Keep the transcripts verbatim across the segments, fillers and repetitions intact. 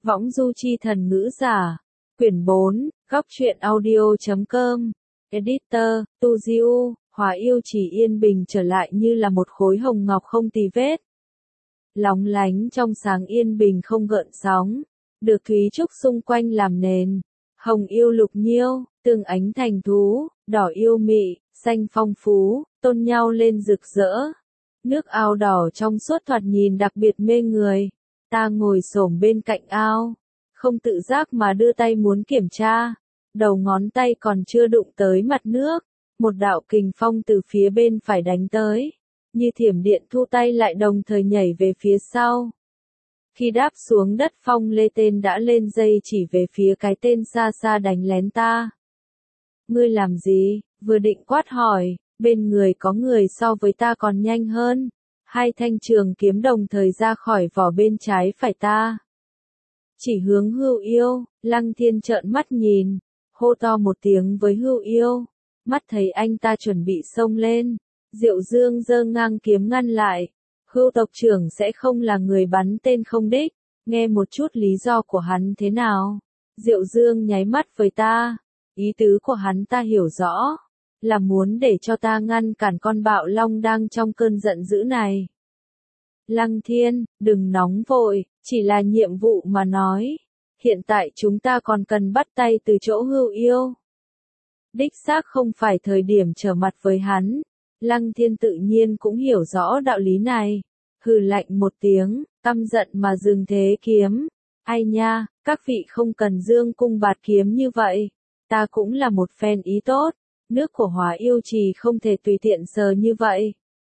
Võng du chi thần ngữ giả. Quyển bốn, góc truyện audio.com. Editor, Tu Diu, Hóa Yêu Trì yên bình trở lại như là một khối hồng ngọc không tì vết. Lóng lánh trong sáng yên bình không gợn sóng, được thúy trúc xung quanh làm nền. Hồng yêu lục nhiêu, tương ánh thành thú, đỏ yêu mị, xanh phong phú, tôn nhau lên rực rỡ. Nước ao đỏ trong suốt thoạt nhìn đặc biệt mê người. Ta ngồi xổm bên cạnh ao, không tự giác mà đưa tay muốn kiểm tra. Đầu ngón tay còn chưa đụng tới mặt nước, một đạo kình phong từ phía bên phải đánh tới, như thiểm điện thu tay lại đồng thời nhảy về phía sau. Khi đáp xuống đất phong lê tên đã lên dây chỉ về phía cái tên xa xa đánh lén ta. Ngươi làm gì? Vừa định quát hỏi, bên người có người so với ta còn nhanh hơn. Hai thanh trường kiếm đồng thời ra khỏi vỏ bên trái phải ta. Chỉ hướng Hưu Yêu, Lăng Thiên trợn mắt nhìn, hô to một tiếng với Hưu Yêu. Mắt thấy anh ta chuẩn bị xông lên, Diệu Dương giơ ngang kiếm ngăn lại. Hưu tộc trưởng sẽ không là người bắn tên không đích, nghe một chút lý do của hắn thế nào. Diệu Dương nháy mắt với ta, ý tứ của hắn ta hiểu rõ, là muốn để cho ta ngăn cản con bạo long đang trong cơn giận dữ này. Lăng Thiên, đừng nóng vội, chỉ là nhiệm vụ mà nói. Hiện tại chúng ta còn cần bắt tay từ chỗ Hưu Yêu. Đích xác không phải thời điểm trở mặt với hắn. Lăng Thiên tự nhiên cũng hiểu rõ đạo lý này. Hừ lạnh một tiếng, căm giận mà dừng thế kiếm. Ai nha, các vị không cần dương cung bạt kiếm như vậy. Ta cũng là một phen ý tốt. Nước của Hóa Yêu Trì không thể tùy tiện sờ như vậy.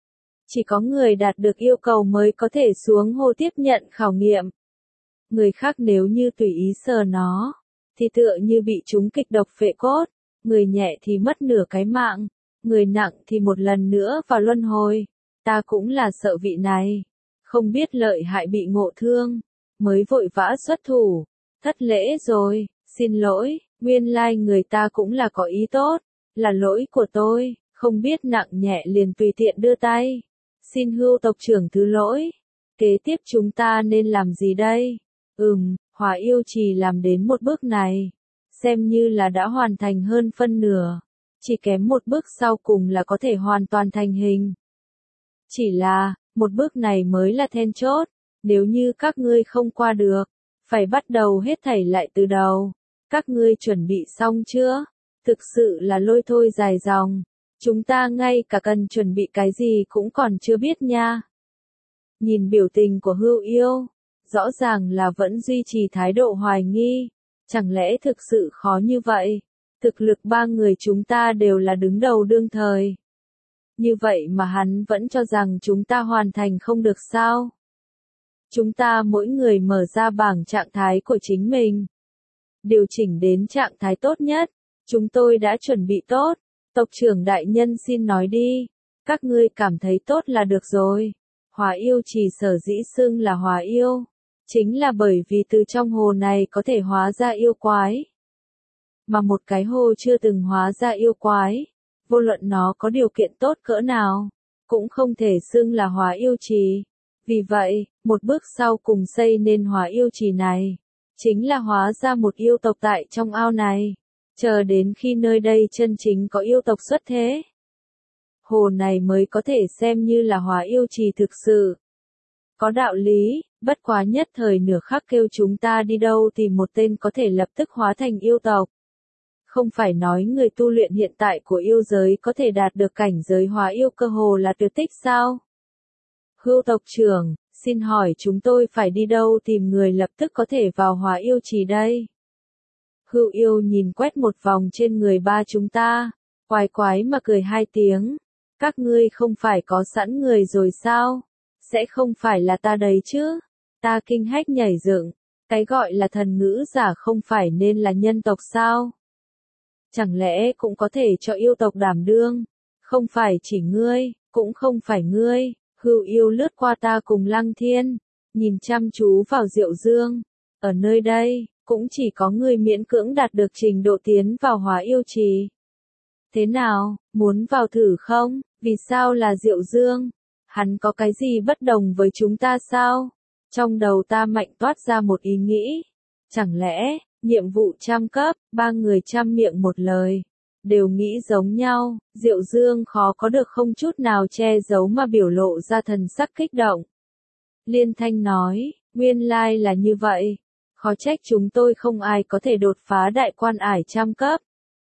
Chỉ có người đạt được yêu cầu mới có thể xuống hồ tiếp nhận khảo nghiệm. Người khác nếu như tùy ý sờ nó, thì tựa như bị trúng kịch độc phệ cốt. Người nhẹ thì mất nửa cái mạng, người nặng thì một lần nữa vào luân hồi. Ta cũng là sợ vị này, không biết lợi hại bị ngộ thương, mới vội vã xuất thủ. Thất lễ rồi, xin lỗi, nguyên lai người ta cũng là có ý tốt, là lỗi của tôi, không biết nặng nhẹ liền tùy tiện đưa tay. Xin Hưu tộc trưởng thứ lỗi. Kế tiếp chúng ta nên làm gì đây? Ừm, Hóa Yêu Trì làm đến một bước này, xem như là đã hoàn thành hơn phân nửa. Chỉ kém một bước sau cùng là có thể hoàn toàn thành hình. Chỉ là, một bước này mới là then chốt. Nếu như các ngươi không qua được, phải bắt đầu hết thảy lại từ đầu. Các ngươi chuẩn bị xong chưa? Thực sự là lôi thôi dài dòng. Chúng ta ngay cả cần chuẩn bị cái gì cũng còn chưa biết nha. Nhìn biểu tình của Hưu Yêu, rõ ràng là vẫn duy trì thái độ hoài nghi. Chẳng lẽ thực sự khó như vậy? Thực lực ba người chúng ta đều là đứng đầu đương thời. Như vậy mà hắn vẫn cho rằng chúng ta hoàn thành không được sao? Chúng ta mỗi người mở ra bảng trạng thái của chính mình. Điều chỉnh đến trạng thái tốt nhất. Chúng tôi đã chuẩn bị tốt. Tộc trưởng đại nhân xin nói đi. Các ngươi cảm thấy tốt là được rồi. Hóa Yêu Trì sở dĩ xưng là Hóa Yêu, chính là bởi vì từ trong hồ này có thể hóa ra yêu quái. Mà một cái hồ chưa từng hóa ra yêu quái, vô luận nó có điều kiện tốt cỡ nào, cũng không thể xưng là Hóa Yêu Trì. Vì vậy, một bước sau cùng xây nên Hóa Yêu Trì này, chính là hóa ra một yêu tộc tại trong ao này. Chờ đến khi nơi đây chân chính có yêu tộc xuất thế, hồ này mới có thể xem như là Hóa Yêu Trì thực sự. Có đạo lý, bất quá nhất thời nửa khắc kêu chúng ta đi đâu tìm một tên có thể lập tức hóa thành yêu tộc. Không phải nói người tu luyện hiện tại của yêu giới có thể đạt được cảnh giới hóa yêu cơ hồ là tuyệt tích sao? Hưu tộc trưởng, xin hỏi chúng tôi phải đi đâu tìm người lập tức có thể vào Hóa Yêu Trì đây? Hưu Yêu nhìn quét một vòng trên người ba chúng ta, quái quái mà cười hai tiếng. Các ngươi không phải có sẵn người rồi sao? Sẽ không phải là ta đấy chứ? Ta kinh hách nhảy dựng, cái gọi là thần ngữ giả không phải nên là nhân tộc sao? Chẳng lẽ cũng có thể cho yêu tộc đảm đương? Không phải chỉ ngươi, cũng không phải ngươi. Hưu Yêu lướt qua ta cùng Lăng Thiên, nhìn chăm chú vào Diệu Dương. Ở nơi đây, cũng chỉ có người miễn cưỡng đạt được trình độ tiến vào Hóa Yêu Trì. Thế nào, muốn vào thử không? Vì sao là Diệu Dương? Hắn có cái gì bất đồng với chúng ta sao? Trong đầu ta mạnh toát ra một ý nghĩ. Chẳng lẽ, nhiệm vụ trăm cấp, ba người trăm miệng một lời, đều nghĩ giống nhau, Diệu Dương khó có được không chút nào che giấu mà biểu lộ ra thần sắc kích động. Liên Thanh nói, nguyên lai là như vậy, khó trách chúng tôi không ai có thể đột phá đại quan ải trăm cấp.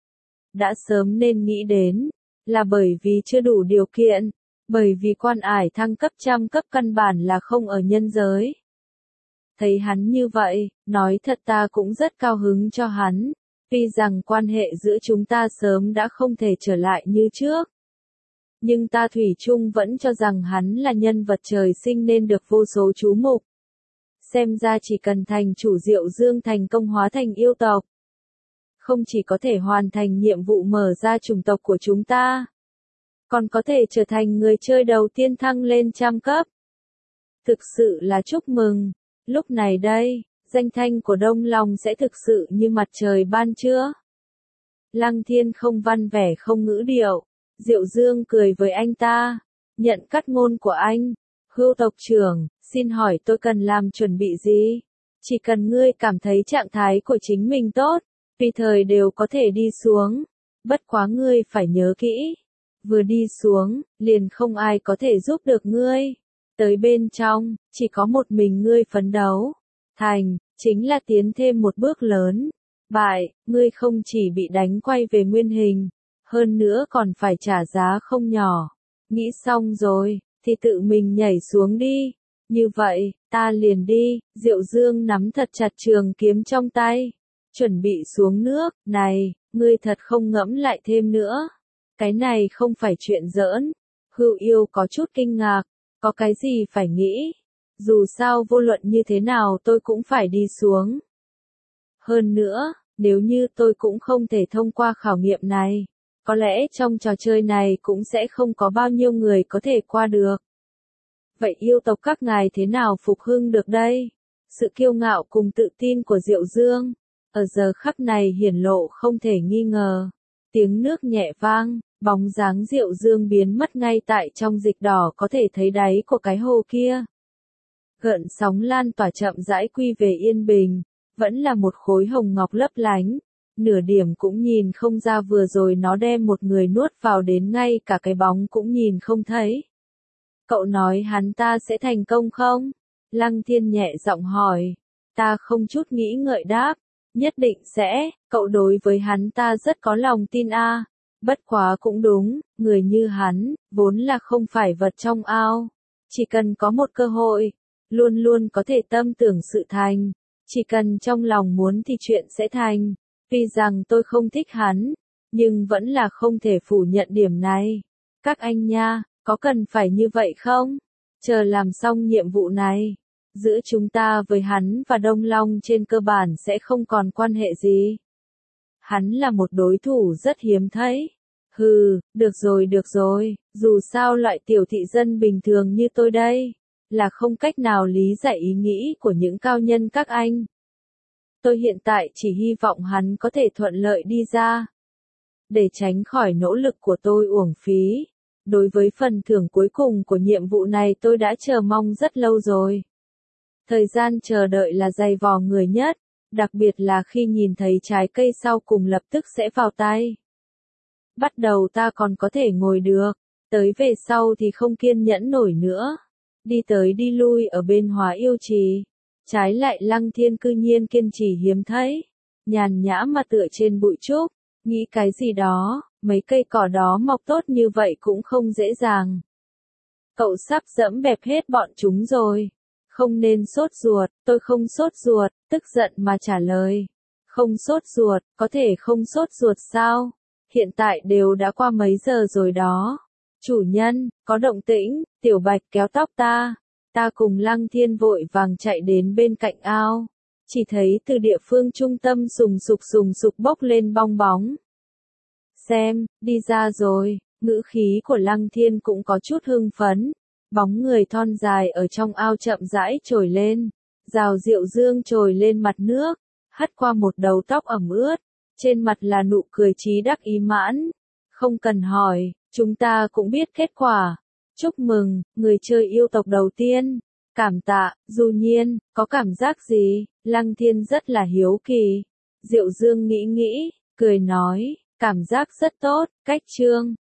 Đã sớm nên nghĩ đến, là bởi vì chưa đủ điều kiện, bởi vì quan ải thăng cấp trăm cấp căn bản là không ở nhân giới. Thấy hắn như vậy, nói thật ta cũng rất cao hứng cho hắn, tuy rằng quan hệ giữa chúng ta sớm đã không thể trở lại như trước. Nhưng ta thủy chung vẫn cho rằng hắn là nhân vật trời sinh nên được vô số chú mục. Xem ra chỉ cần thành chủ Diệu Dương thành công hóa thành yêu tộc, không chỉ có thể hoàn thành nhiệm vụ mở ra chủng tộc của chúng ta, còn có thể trở thành người chơi đầu tiên thăng lên trăm cấp. Thực sự là chúc mừng. Lúc này đây, danh thanh của Đông Long sẽ thực sự như mặt trời ban trưa. Lăng Thiên không văn vẻ không ngữ điệu. Diệu Dương cười với anh ta. Nhận cắt ngôn của anh. Hưu tộc trưởng, xin hỏi tôi cần làm chuẩn bị gì? Chỉ cần ngươi cảm thấy trạng thái của chính mình tốt, tùy thời đều có thể đi xuống. Bất quá ngươi phải nhớ kỹ. Vừa đi xuống, liền không ai có thể giúp được ngươi. Tới bên trong, chỉ có một mình ngươi phấn đấu. Thành, chính là tiến thêm một bước lớn. Bại, ngươi không chỉ bị đánh quay về nguyên hình, hơn nữa còn phải trả giá không nhỏ. Nghĩ xong rồi, thì tự mình nhảy xuống đi. Như vậy, ta liền đi. Diệu Dương nắm thật chặt trường kiếm trong tay, chuẩn bị xuống nước. Này, ngươi thật không ngẫm lại thêm nữa. Cái này không phải chuyện giỡn. Hưu Yêu có chút kinh ngạc. Có cái gì phải nghĩ? Dù sao vô luận như thế nào tôi cũng phải đi xuống. Hơn nữa, nếu như tôi cũng không thể thông qua khảo nghiệm này, có lẽ trong trò chơi này cũng sẽ không có bao nhiêu người có thể qua được. Vậy yêu tộc các ngài thế nào phục hưng được đây? Sự kiêu ngạo cùng tự tin của Diệu Dương, ở giờ khắc này hiển lộ không thể nghi ngờ. Tiếng nước nhẹ vang. Bóng dáng Diệu Dương biến mất ngay tại trong dịch đỏ có thể thấy đáy của cái hồ kia. Gợn sóng lan tỏa chậm rãi quy về yên bình, vẫn là một khối hồng ngọc lấp lánh, nửa điểm cũng nhìn không ra vừa rồi nó đem một người nuốt vào đến ngay cả cái bóng cũng nhìn không thấy. Cậu nói hắn ta sẽ thành công không? Lăng Thiên nhẹ giọng hỏi. Ta không chút nghĩ ngợi đáp, nhất định sẽ, cậu đối với hắn ta rất có lòng tin a. Bất quá cũng đúng, người như hắn, vốn là không phải vật trong ao. Chỉ cần có một cơ hội, luôn luôn có thể tâm tưởng sự thành. Chỉ cần trong lòng muốn thì chuyện sẽ thành. Tuy rằng tôi không thích hắn, nhưng vẫn là không thể phủ nhận điểm này. Các anh nha, có cần phải như vậy không? Chờ làm xong nhiệm vụ này, giữa chúng ta với hắn và Đông Long trên cơ bản sẽ không còn quan hệ gì. Hắn là một đối thủ rất hiếm thấy. Hừ, được rồi được rồi, dù sao loại tiểu thị dân bình thường như tôi đây, là không cách nào lý giải ý nghĩ của những cao nhân các anh. Tôi hiện tại chỉ hy vọng hắn có thể thuận lợi đi ra, để tránh khỏi nỗ lực của tôi uổng phí. Đối với phần thưởng cuối cùng của nhiệm vụ này tôi đã chờ mong rất lâu rồi. Thời gian chờ đợi là dày vò người nhất, đặc biệt là khi nhìn thấy trái cây sau cùng lập tức sẽ vào tay. Bắt đầu ta còn có thể ngồi được, tới về sau thì không kiên nhẫn nổi nữa. Đi tới đi lui ở bên Hóa Yêu Trì, trái lại Lăng Thiên cư nhiên kiên trì hiếm thấy, nhàn nhã mà tựa trên bụi trúc, nghĩ cái gì đó, mấy cây cỏ đó mọc tốt như vậy cũng không dễ dàng. Cậu sắp dẫm bẹp hết bọn chúng rồi. Không nên sốt ruột, tôi không sốt ruột, tức giận mà trả lời. Không sốt ruột, có thể không sốt ruột sao? Hiện tại đều đã qua mấy giờ rồi đó. Chủ nhân, có động tĩnh, Tiểu Bạch kéo tóc ta. Ta cùng Lăng Thiên vội vàng chạy đến bên cạnh ao. Chỉ thấy từ địa phương trung tâm sùng sục sùng sục bốc lên bong bóng. Xem, đi ra rồi, ngữ khí của Lăng Thiên cũng có chút hưng phấn. Bóng người thon dài ở trong ao chậm rãi trồi lên. Rào Diệu Dương trồi lên mặt nước, hất qua một đầu tóc ẩm ướt. Trên mặt là nụ cười trí đắc ý mãn. Không cần hỏi, chúng ta cũng biết kết quả. Chúc mừng, người chơi yêu tộc đầu tiên. Cảm tạ, Du Nhiên, có cảm giác gì? Lăng Thiên rất là hiếu kỳ. Diệu Dương nghĩ nghĩ, cười nói, cảm giác rất tốt, cách Trương